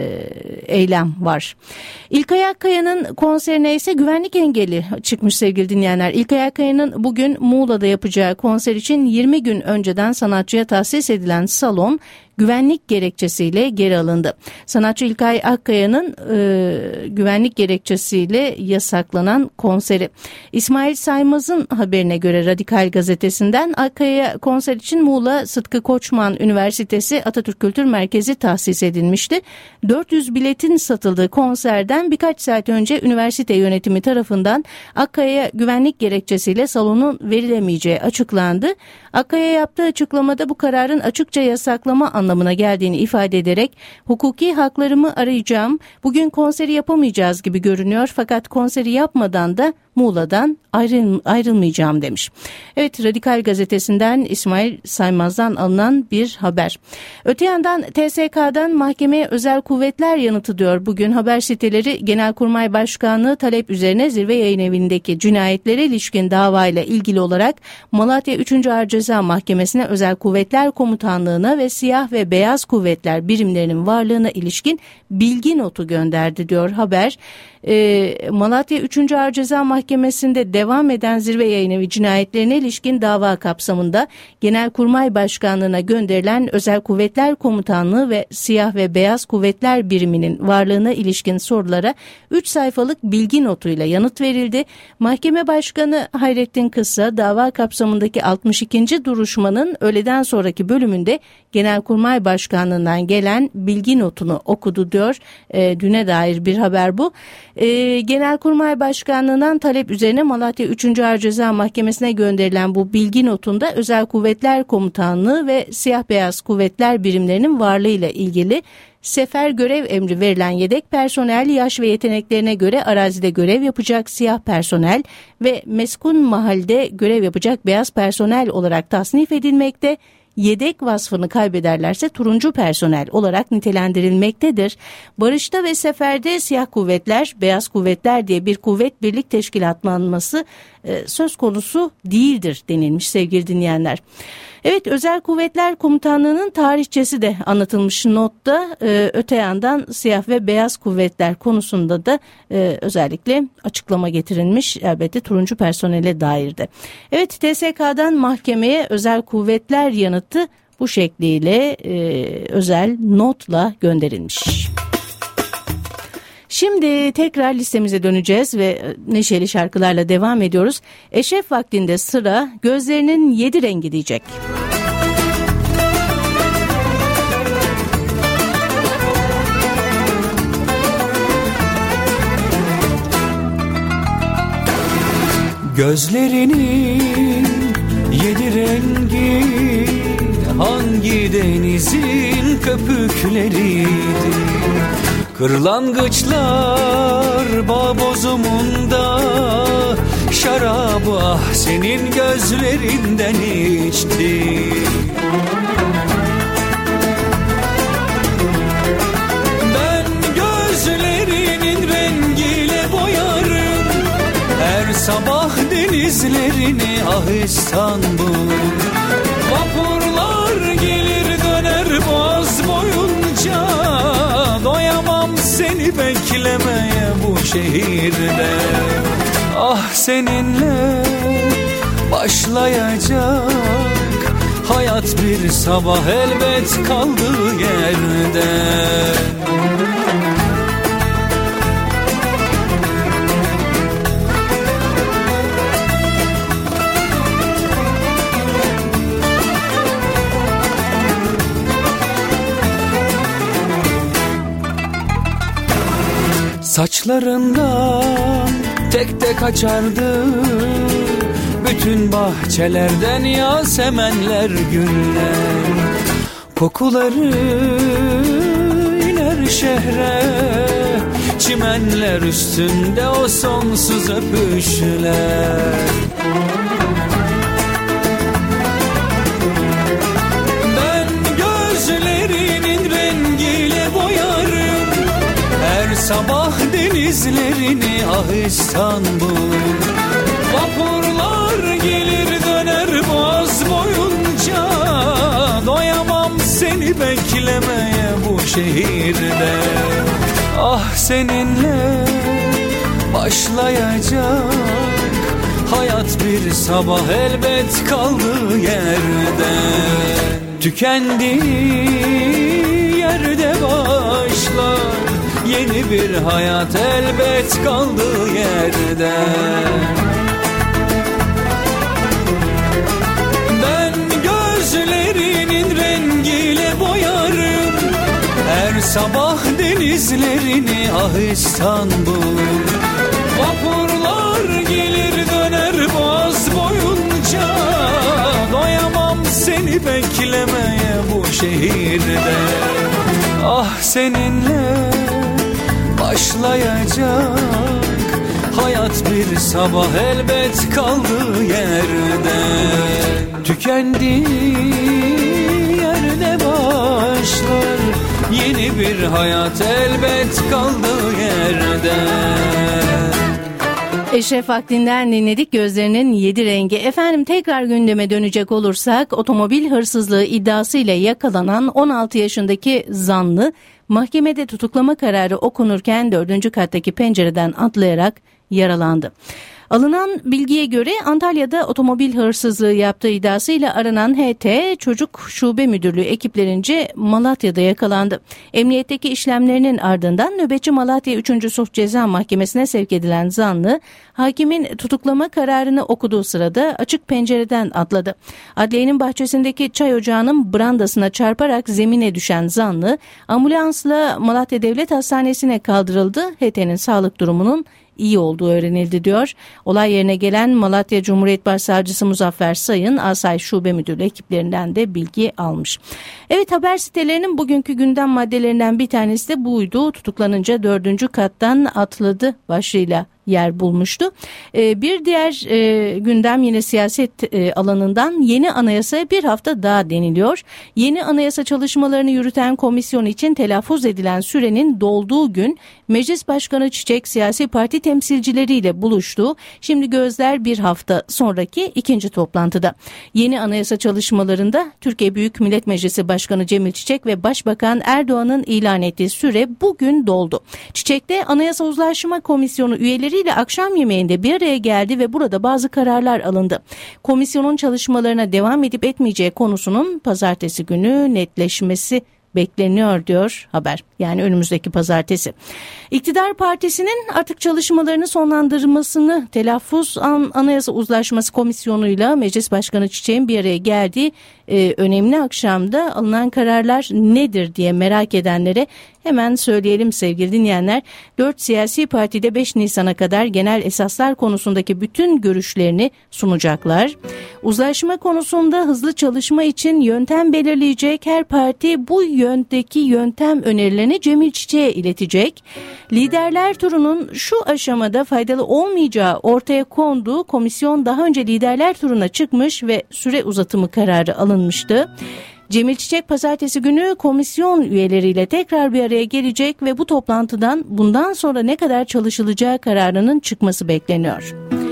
Speaker 3: eylem var. İlkay Akkaya'nın konserine ise güvenlik engeli çıkmış sevgili dinleyenler. İlkay Akkaya'nın bugün Muğla'da yapacağı konser için yirmi gün önceden sanatçıya tahsis edilen salon güvenlik gerekçesiyle geri alındı. Sanatçı İlkay Akkaya'nın e, güvenlik gerekçesiyle yasaklanan konseri. İsmail Saymaz'ın haberine göre Radikal Gazetesi'nden Akkaya konser için Muğla Sıtkı Koçman Üniversitesi Atatürk Kültür Merkezi tahsis edilmişti. dört yüz biletin satıldığı konserden birkaç saat önce üniversite yönetimi tarafından Akkaya'ya güvenlik gerekçesiyle salonun verilemeyeceği açıklandı. Akkaya yaptığı açıklamada bu kararın açıkça yasaklama anlamına geldiğini ifade ederek hukuki haklarımı arayacağım, bugün konseri yapamayacağız gibi görünüyor fakat konseri yapmadan da Muğla'dan ayrıl, ayrılmayacağım demiş. Evet, Radikal Gazetesi'nden İsmail Saymaz'dan alınan bir haber. Öte yandan T S K'dan mahkemeye özel kuvvetler yanıtı diyor. Bugün haber siteleri Genelkurmay Başkanlığı talep üzerine Zirve Yayınevi'ndeki cinayetlere ilişkin davayla ilgili olarak Malatya üçüncü Ağır Ceza Mahkemesi'ne özel kuvvetler komutanlığına ve siyah ve beyaz kuvvetler birimlerinin varlığına ilişkin bilgi notu gönderdi diyor haber. Ee, Malatya üçüncü Ağır Ceza Mahkemesi'nde devam eden Zirve Yayınevi cinayetlerine ilişkin dava kapsamında Genelkurmay Başkanlığı'na gönderilen Özel Kuvvetler Komutanlığı ve Siyah ve Beyaz Kuvvetler Biriminin varlığına ilişkin sorulara üç sayfalık bilgi notuyla yanıt verildi. Mahkeme Başkanı Hayrettin Kıssa dava kapsamındaki altmış ikinci duruşmanın öğleden sonraki bölümünde Genelkurmay Başkanlığı'ndan gelen bilgi notunu okudu diyor. E, düne dair bir haber bu. E, Genelkurmay Başkanlığı'ndan talep üzerine Malatya üçüncü Ağır Ceza Mahkemesi'ne gönderilen bu bilgi notunda Özel Kuvvetler Komutanlığı ve Siyah Beyaz Kuvvetler birimlerinin varlığıyla ilgili sefer görev emri verilen yedek personel, yaş ve yeteneklerine göre arazide görev yapacak siyah personel ve meskun mahallede görev yapacak beyaz personel olarak tasnif edilmekte. Yedek vasfını kaybederlerse turuncu personel olarak nitelendirilmektedir. Barışta ve seferde siyah kuvvetler, beyaz kuvvetler diye bir kuvvet birlik teşkilatlanması e, söz konusu değildir denilmiş sevgili dinleyenler. Evet, Özel Kuvvetler Komutanlığı'nın tarihçesi de anlatılmış notta. Ee, öte yandan siyah ve beyaz kuvvetler konusunda da e, özellikle açıklama getirilmiş, elbette turuncu personele dair de. Evet, T S K'dan mahkemeye Özel Kuvvetler yanıtı bu şekliyle e, özel notla gönderilmiş. Şimdi tekrar listemize döneceğiz ve neşeli şarkılarla devam ediyoruz. Eşref Vakti'nde sıra Gözlerinin Yedi Rengi diyecek.
Speaker 6: Gözlerinin yedi rengi hangi denizin köpükleriydi? Kırlangıçlar bağ bozumunda şarabı ah senin gözlerinden içti. Ben gözlerinin rengiyle boyarım her sabah denizlerini ah İstanbul. Vapurlar gelir döner boğaz boyunca, doyamam seni beklemeye bu şehirde. Ah seninle başlayacak hayat bir sabah elbet kaldığı yerden. Saçlarından tek tek açardı bütün bahçelerden yasemenler, güller. Kokuları iner şehre, çimenler üstünde o sonsuz öpüşler. Ben gözlerinin rengiyle boyarım her sabah denizlerini, ah İstanbul. Vapurlar gelir döner boğaz boyunca, doyamam seni beklemeye bu şehirde. Ah seninle başlayacak hayat bir sabah elbet kaldığı yerden. Tükendiği yerde başlar yeni bir hayat elbet kaldığı yerden. Ben gözlerinin rengiyle boyarım her sabah denizlerini, ah İstanbul. Vapurlar gelir döner boğaz boyunca, doyamam seni beklemeye bu şehirde. Ah seninle başlayacak hayat bir sabah elbet kaldığı yerden. Tükendiği yerde başlar yeni bir hayat elbet kaldığı yerden.
Speaker 3: Eşref Akdin'den dinledik Gözlerinin Yedi Rengi. Efendim tekrar gündeme dönecek olursak, otomobil hırsızlığı iddiasıyla yakalanan on altı yaşındaki zanlı mahkemede tutuklama kararı okunurken dördüncü kattaki pencereden atlayarak yaralandı. Alınan bilgiye göre Antalya'da otomobil hırsızlığı yaptığı iddiasıyla aranan H T Çocuk Şube Müdürlüğü ekiplerince Malatya'da yakalandı. Emniyetteki işlemlerinin ardından nöbetçi Malatya üçüncü Sulh Ceza Mahkemesi'ne sevk edilen zanlı, hakimin tutuklama kararını okuduğu sırada açık pencereden atladı. Adliyenin bahçesindeki çay ocağının brandasına çarparak zemine düşen zanlı ambulansla Malatya Devlet Hastanesi'ne kaldırıldı. H T'nin sağlık durumunun iyi olduğu öğrenildi diyor. Olay yerine gelen Malatya Cumhuriyet Başsavcısı Muzaffer Sayın, Asayiş Şube Müdürlüğü ekiplerinden de bilgi almış. Evet, haber sitelerinin bugünkü gündem maddelerinden bir tanesi de buydu. Tutuklanınca dördüncü kattan atladı başlığıyla yer bulmuştu. Ee, bir diğer e, gündem yine siyaset e, alanından, yeni anayasaya bir hafta daha deniliyor. Yeni anayasa çalışmalarını yürüten komisyon için telaffuz edilen sürenin dolduğu gün Meclis Başkanı Çiçek siyasi parti temsilcileriyle buluştu. Şimdi gözler bir hafta sonraki ikinci toplantıda. Yeni anayasa çalışmalarında Türkiye Büyük Millet Meclisi Başkanı Cemil Çiçek ve Başbakan Erdoğan'ın ilan ettiği süre bugün doldu. Çiçek de Anayasa Uzlaşma Komisyonu üyeleri ile akşam yemeğinde bir araya geldi ve burada bazı kararlar alındı. Komisyonun çalışmalarına devam edip etmeyeceği konusunun pazartesi günü netleşmesi bekleniyor diyor haber. Yani önümüzdeki pazartesi. İktidar Partisi'nin artık çalışmalarını sonlandırmasını telaffuz an Anayasa Uzlaşması Komisyonu'yla Meclis Başkanı Çiçek'in bir araya geldiği e, önemli akşamda alınan kararlar nedir diye merak edenlere hemen söyleyelim sevgili dinleyenler. Dört siyasi partide beş Nisan'a kadar genel esaslar konusundaki bütün görüşlerini sunacaklar. Uzlaşma konusunda hızlı çalışma için yöntem belirleyecek, her parti bu yöndeki yöntem önerilerini Cemil Çiçek'e iletecek. Liderler turunun şu aşamada faydalı olmayacağı ortaya konduğu, komisyon daha önce liderler turuna çıkmış ve süre uzatımı kararı alınmıştı. Cemil Çiçek pazartesi günü komisyon üyeleriyle tekrar bir araya gelecek ve bu toplantıdan bundan sonra ne kadar çalışılacağı kararının çıkması bekleniyor.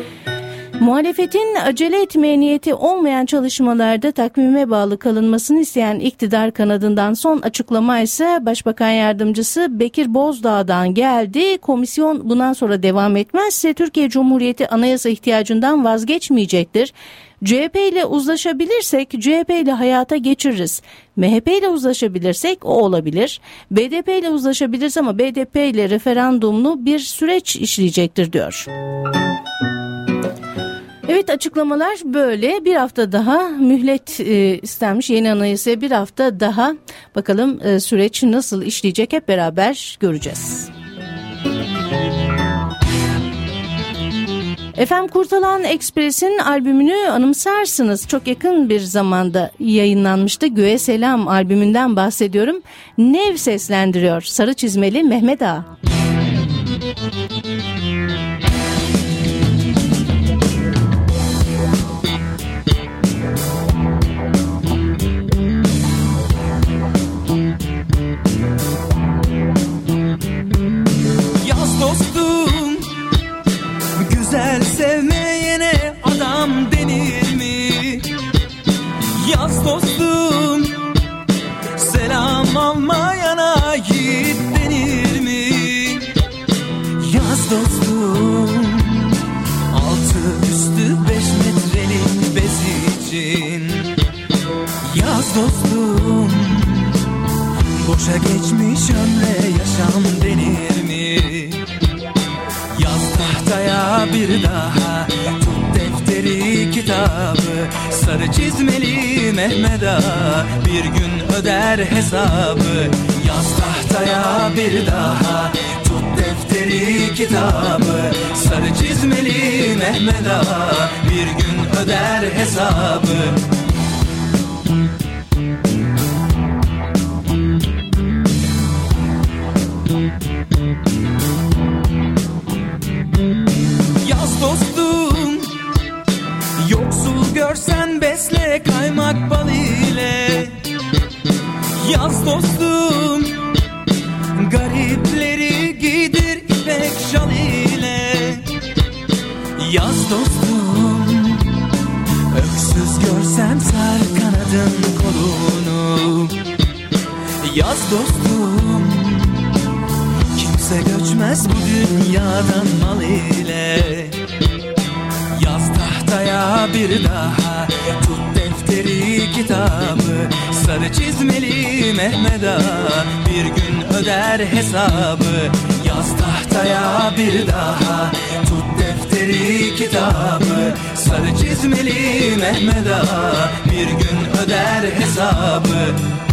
Speaker 3: Muhalefetin acele etmeye niyeti olmayan çalışmalarda takvime bağlı kalınmasını isteyen iktidar kanadından son açıklama ise Başbakan Yardımcısı Bekir Bozdağ'dan geldi. Komisyon bundan sonra devam etmezse Türkiye Cumhuriyeti anayasa ihtiyacından vazgeçmeyecektir. C H P ile uzlaşabilirsek C H P ile hayata geçiririz. M H P ile uzlaşabilirsek o olabilir. B D P ile uzlaşabiliriz ama B D P ile referandumlu bir süreç işleyecektir diyor. Evet, açıklamalar böyle. Bir hafta daha mühlet e, istenmiş yeni anayasaya, bir hafta daha bakalım e, süreç nasıl işleyecek hep beraber göreceğiz. Efendim, Kurtalan Ekspres'in albümünü anımsarsınız. Çok yakın bir zamanda yayınlanmıştı. Göğe Selam albümünden bahsediyorum. Nev seslendiriyor Sarı Çizmeli Mehmet Ağa.
Speaker 6: Yaz dostum, güzel sevmeyene adam denir mi? Yaz dostum, selam almayana yiğit denir mi? Yaz dostum, altı üstü beş metrelik bez için. Yaz dostum, boşa geçmiş ömre yaşam denir mi? Yaz tahtaya bir daha, tut defteri kitabı, sarı çizmeli Mehmet Ağa bir gün öder hesabı. Yaz tahtaya bir daha, tut defteri kitabı, sarı çizmeli Mehmet Ağa bir gün öder hesabı. Yaz dostum, yoksul görsen besle kaymak bal ile. Yaz dostum, garipleri giydir ipek şal ile. Yaz dostum, öksüz görsen sar kanadın kolunu. Yaz dostum, kimse göçmez bu dünyadan mal ile. Yaz tahtaya bir daha, tut defteri kitabı, sarı çizmeli Mehmet Ağa bir gün öder hesabı. Yaz tahtaya bir daha, tut defteri kitabı, sarı çizmeli Mehmet Ağa bir gün öder hesabı.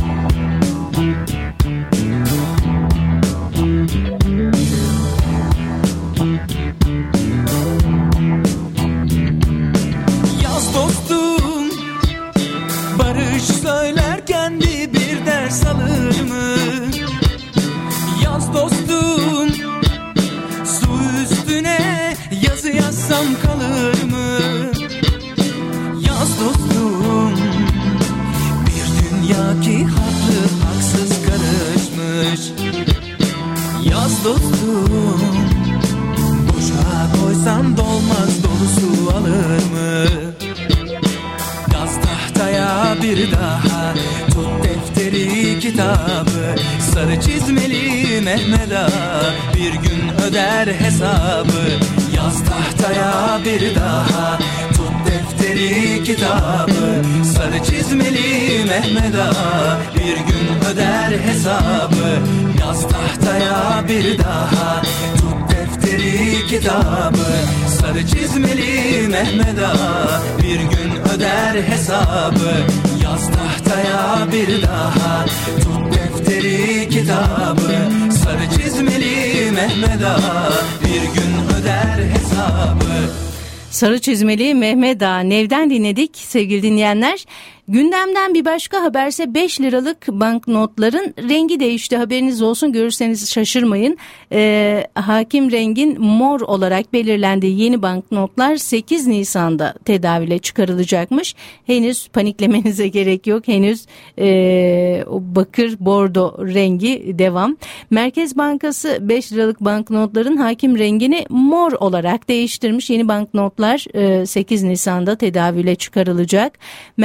Speaker 6: Yaz dostum, barış söylerken bir ders alır mı? Yaz dostum, su üstüne yazı yazsam kalır mı? Yaz dostum, bir dünya ki haklı haksız karışmış. Yaz dostum, boşa koysan dolmaz dolusu alır mı? Yaz tahtaya bir daha, tut defteri kitabı, sarı çizmeli Mehmet Ağa bir gün öder hesabı. Yaz tahtaya bir daha, tut defteri kitabı, sarı çizmeli Mehmet Ağa bir gün öder hesabı. Yaz tahtaya bir daha, tut defteri kitabı, sarı çizmeli Mehmet Ağa bir gün öder hesabı. Yaz tahtaya bir daha, tut defteri kitabı, sarı çizmeli Mehmet Ağa bir gün öder hesabı.
Speaker 3: Sarı Çizmeli Mehmet Ağa Nev'den dinledik sevgili dinleyenler. Gündemden bir başka haberse beş liralık banknotların rengi değişti. Haberiniz olsun, görürseniz şaşırmayın. Ee, hakim rengin mor olarak belirlendiği yeni banknotlar sekiz Nisan'da tedavüle çıkarılacakmış. Henüz paniklemenize gerek yok. Henüz e, o bakır bordo rengi devam. Merkez Bankası beş liralık banknotların hakim rengini mor olarak değiştirmiş. Yeni banknotlar e, sekiz Nisan'da tedavüle çıkarılacak. Merkez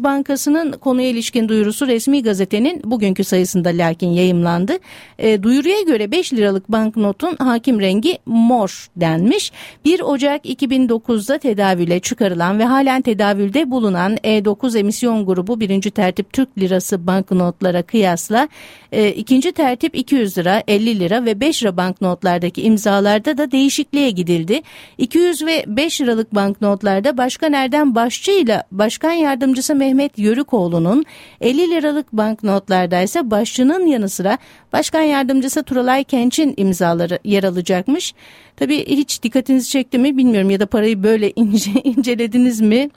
Speaker 3: Bankası'nın konuya ilişkin duyurusu resmi gazetenin bugünkü sayısında lakin yayımlandı. E, duyuruya göre beş liralık banknotun hakim rengi mor denmiş. bir Ocak iki bin dokuzda tedavüle çıkarılan ve halen tedavülde bulunan E dokuz emisyon grubu birinci tertip Türk lirası banknotlara kıyasla e, ikinci tertip iki yüz lira, elli lira ve beş lira banknotlardaki imzalarda da değişikliğe gidildi. iki yüz ve beş liralık banknotlarda Başkan Erdem Başçı ile Başkan Yardımcısı Mehmet Yörükoğlu'nun, elli liralık banknotlarda ise Başçı'nın yanı sıra Başkan Yardımcısı Turalay Kenç'in imzaları yer alacakmış. Tabii hiç dikkatinizi çekti mi bilmiyorum ya da parayı böyle ince, incelediniz mi?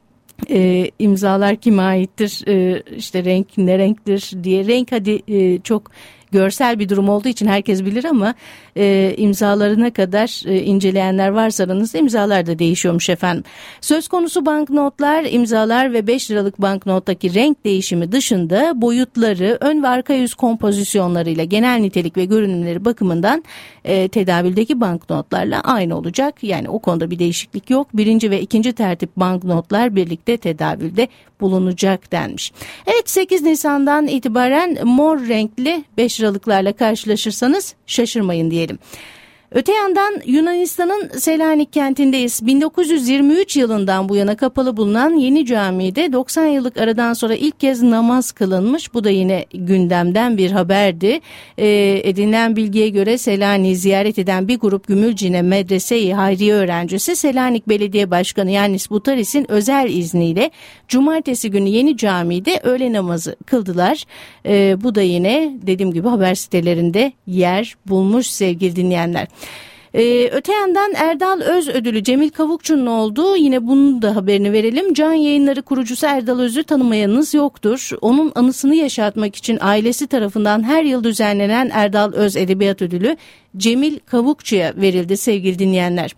Speaker 3: Ee, imzalar kime aittir, ee, işte renk ne renktir diye. Renk hadi e, çok görsel bir durum olduğu için herkes bilir ama e, imzalarına kadar e, inceleyenler varsa aranızda imzalar da değişiyormuş efendim. Söz konusu banknotlar, imzalar ve beş liralık banknottaki renk değişimi dışında boyutları, ön ve arka yüz kompozisyonlarıyla genel nitelik ve görünümleri bakımından e, tedavüldeki banknotlarla aynı olacak. Yani o konuda bir değişiklik yok. Birinci ve ikinci tertip banknotlar birlikte tedavülde bulunacak denmiş. Evet, sekiz Nisan'dan itibaren mor renkli beş liralıklarla karşılaşırsanız şaşırmayın diyelim. Öte yandan Yunanistan'ın Selanik kentindeyiz. bin dokuz yüz yirmi üç yılından bu yana kapalı bulunan Yeni Cami'de doksan yıllık aradan sonra ilk kez namaz kılınmış. Bu da yine gündemden bir haberdi. Ee, edinilen bilgiye göre Selanik'i ziyaret eden bir grup Gümülcine Medrese-i Hayriye öğrencisi Selanik Belediye Başkanı Yannis Butaris'in özel izniyle cumartesi günü Yeni Cami'de öğle namazı kıldılar. Ee, bu da yine dediğim gibi haber sitelerinde yer bulmuş sevgili dinleyenler. Ee, öte yandan Erdal Öz ödülü Cemil Kavukçu'nun olduğu, yine bunun da haberini verelim. Can Yayınları kurucusu Erdal Öz'ü tanımayanınız yoktur. Onun anısını yaşatmak için ailesi tarafından her yıl düzenlenen Erdal Öz Edebiyat Ödülü Cemil Kavukçu'ya verildi sevgili dinleyenler.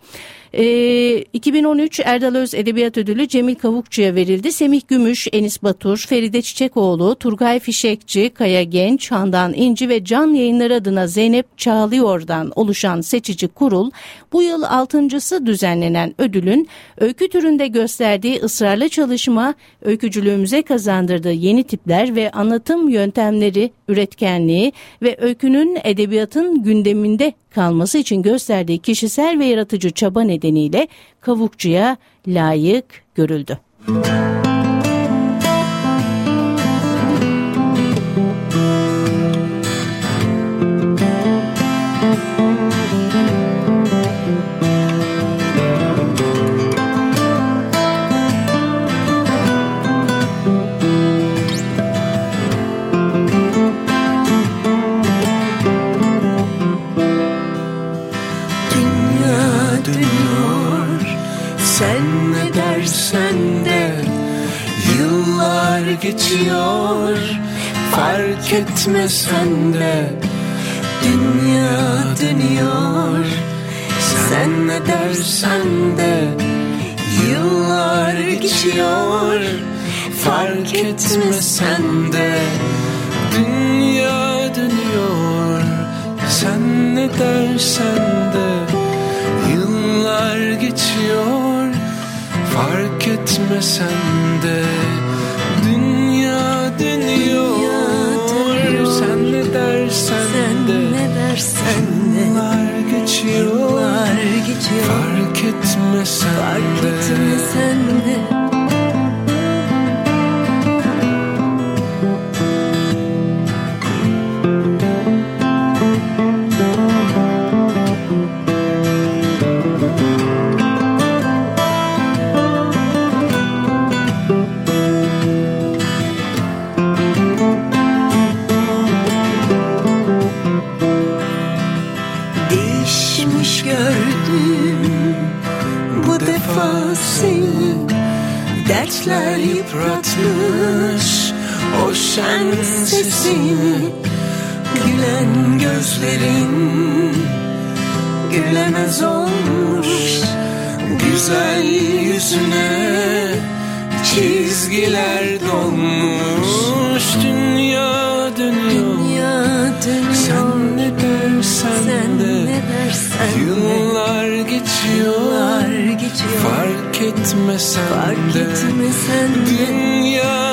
Speaker 3: Ee, iki bin on üç Erdal Öz Edebiyat Ödülü Cemil Kavukçu'ya verildi. Semih Gümüş, Enis Batur, Feride Çiçekoğlu, Turgay Fişekçi, Kaya Genç, Handan İnci ve Can Yayınları adına Zeynep Çağlıyor'dan oluşan seçici kurul bu yıl altıncısı düzenlenen ödülün öykü türünde gösterdiği ısrarlı çalışma, öykücülüğümüze kazandırdığı yeni tipler ve anlatım yöntemleri, üretkenliği ve öykünün edebiyatın gündeminde kalması için gösterdiği kişisel ve yaratıcı çaba nedeniyle Kavukçu'ya layık görüldü.
Speaker 6: Sen ne dersen de yıllar geçiyor, fark etmesen de dünya dönüyor. Sen ne dersen de yıllar geçiyor, fark etmesen de dünya dönüyor. Sen ne dersen de yıllar geçiyor, fark etmesen de dünya dönüyor. Sen ne dersen de yıllar geçiyor, fark etmesen de. Dertler yıpratmış o şen sesin, gülen gözlerin gülemez olmuş. Güzel yüzüne çizgiler dolmuş. Dünya dönüyor, dünya dönüyor. Sen ne dersen Sen de ne dersen yıllar de. Geçiyor, yıllar geçiyor, fark etmesen, fark etmesen de dünya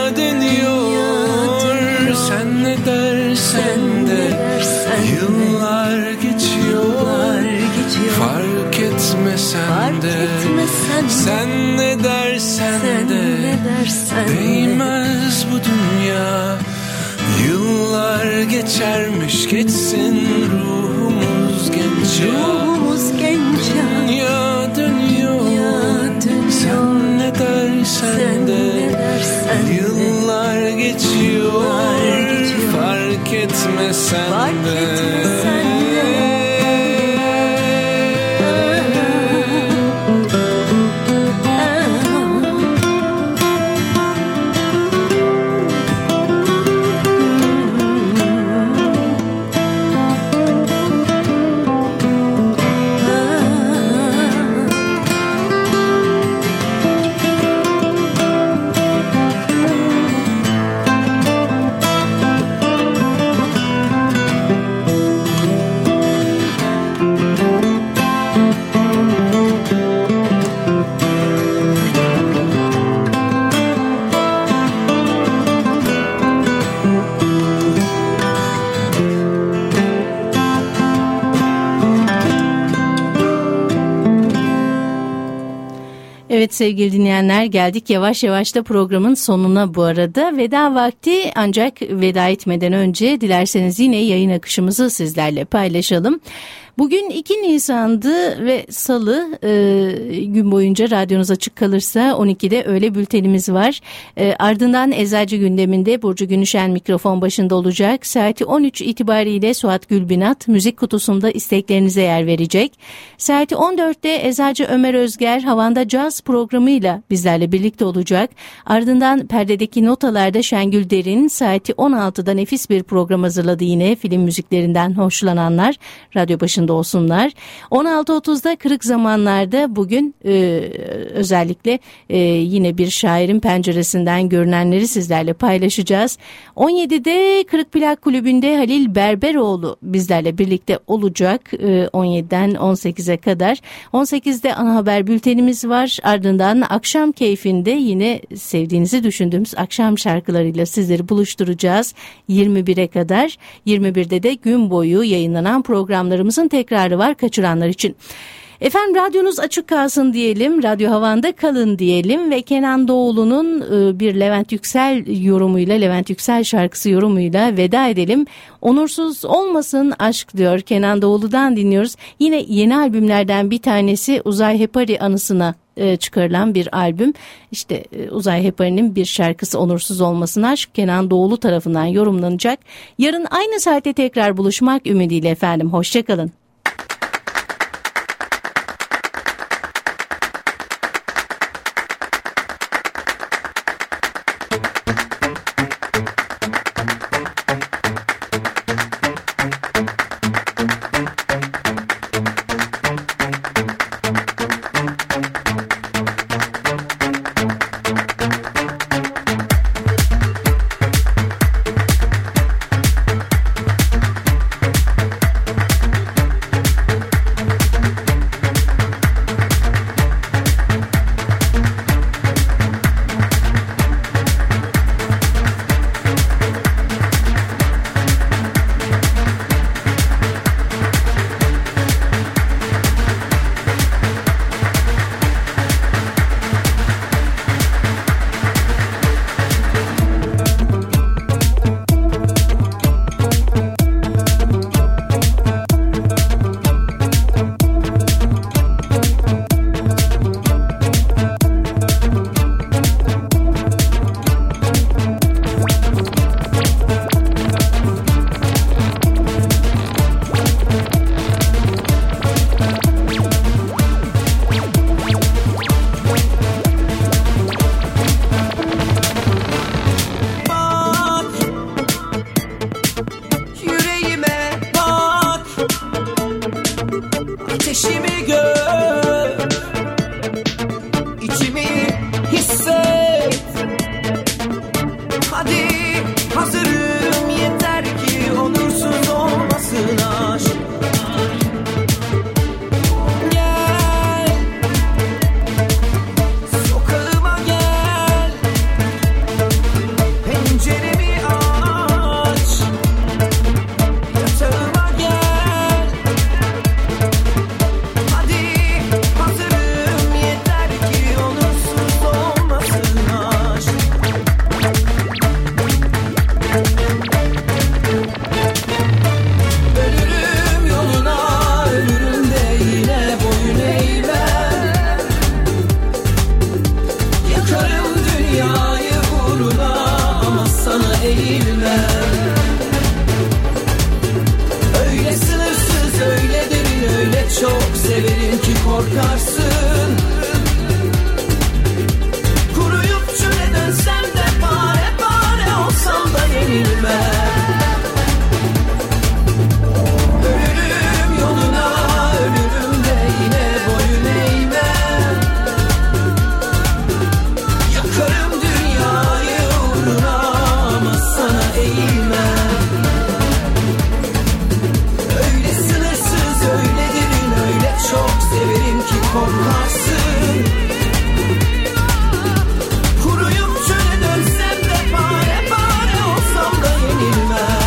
Speaker 2: edersen
Speaker 6: Değmez bu dünya. Yıllar geçermiş geçsin, ruhumuz genç ya.
Speaker 2: Ruhumuz genç ya.
Speaker 6: Dünya dönüyor,
Speaker 2: dönüyor.
Speaker 6: Sen ne dersen
Speaker 2: Sen
Speaker 6: de
Speaker 2: ne dersen de.
Speaker 6: Yıllar geçiyor,
Speaker 2: Yıllar geçiyor.
Speaker 6: Fark etmesen
Speaker 2: Fark
Speaker 6: de
Speaker 2: etmesen de.
Speaker 3: Evet sevgili dinleyenler, geldik yavaş yavaş da programın sonuna bu arada. Veda vakti, ancak veda etmeden önce dilerseniz yine yayın akışımızı sizlerle paylaşalım. Bugün iki Nisan'dı ve Salı e, gün boyunca radyonuz açık kalırsa on ikide öğle bültenimiz var. E, ardından Eczacı gündeminde Burcu Günüşen mikrofon başında olacak. Saati on üç itibariyle Suat Gülbinat müzik kutusunda isteklerinize yer verecek. Saati on dörtte Eczacı Ömer Özger Havanda Caz programıyla bizlerle birlikte olacak. Ardından perdedeki notalarda Şengül Derin saati on altıda nefis bir program hazırladı yine, film müziklerinden hoşlananlar radyo başında olsunlar. on altı otuzda Kırık Zamanlar'da bugün e, özellikle e, yine bir şairin penceresinden görünenleri sizlerle paylaşacağız. on yedide Kırık Plak Kulübü'nde Halil Berberoğlu bizlerle birlikte olacak e, on yediden on sekize kadar. on sekizde ana haber bültenimiz var. Ardından akşam keyfinde yine sevdiğinizi düşündüğümüz akşam şarkılarıyla sizleri buluşturacağız yirmi bire kadar. yirmi birde de gün boyu yayınlanan programlarımızın tekrarı var kaçıranlar için. Efendim radyonuz açık kalsın diyelim, Radyo Havan'da kalın diyelim ve Kenan Doğulu'nun bir Levent Yüksel yorumuyla, Levent Yüksel şarkısı yorumuyla veda edelim. Onursuz olmasın aşk diyor, Kenan Doğulu'dan dinliyoruz. Yine yeni albümlerden bir tanesi Uzay Hepari anısına çıkarılan bir albüm. İşte Uzay Hepari'nin bir şarkısı Onursuz Olmasın Aşk Kenan Doğulu tarafından yorumlanacak. Yarın aynı saatte tekrar buluşmak ümidiyle efendim. Hoşçakalın.
Speaker 8: eğilmem. Öyle sınırsız, öyle derin, öyle çok severim ki korkarsın. Kuruyup çöle dönsem de pare pare olsam da yenilmem. Ölürüm yoluna, ölürüm de yine boyun eğmem. Yakarım dünyayı uğruna ama sana eğilmem. Öyle sınırsız, öyle derin, öyle çok severim ki korkarsın. Kuruyup çöle dönsem de pare pare olsam da yenilmem.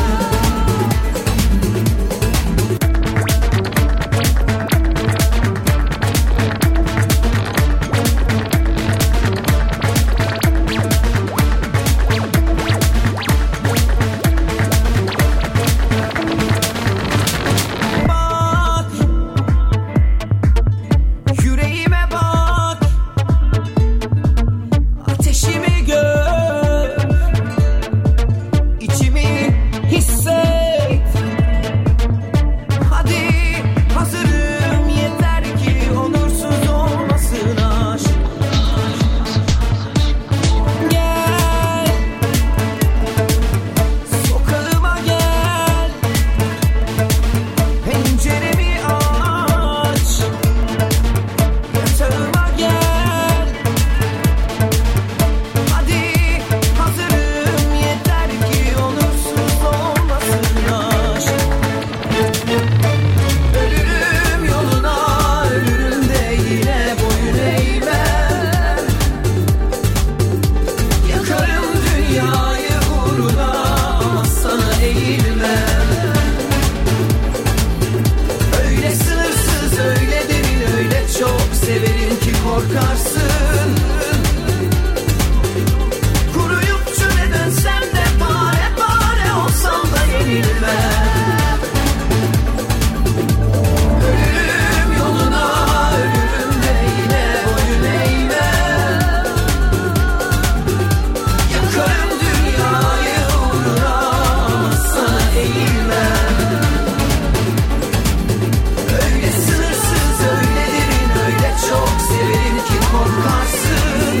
Speaker 8: Bak, yüreğime bak, ateşimi gör, içimi hisset. Hadi hazırım, yeter ki onursuz olmasın aşk. Gel, sokağıma gel, penceremi aç, yatağıma gel. Hadi hazırım, yeter ki onursuz olmasın aşk. Ölürüm yoluna, ölürüm de yine boyun eğmem. Yakarım dünyayı uğruna ama sana eğilmem. Öyle sınırsız, öyle derin, öyle çok severim ki korkarsın. Kuruyup çöle dönsem de pare pare olsam da yenilmem. Ölürüm yoluna, ölürüm de yine boyun eğmem. Yakarım dünyayı uğruna ama sana eğilmem. Öyle sınırsız, öyle derin, öyle çok severim ki korkarsın.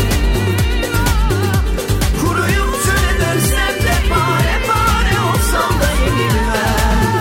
Speaker 8: Kuruyup çöle dönsem de pare pare olsam da yenilmem.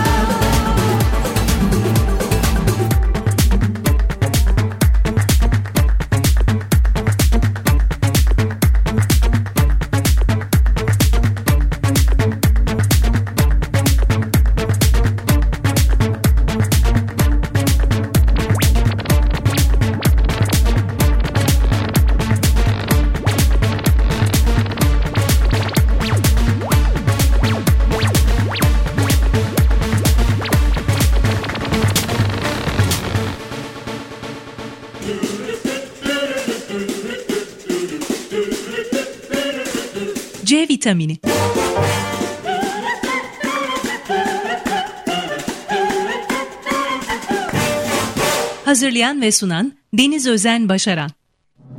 Speaker 1: C vitamini. Hazırlayan ve sunan Deniz Özen Başaran.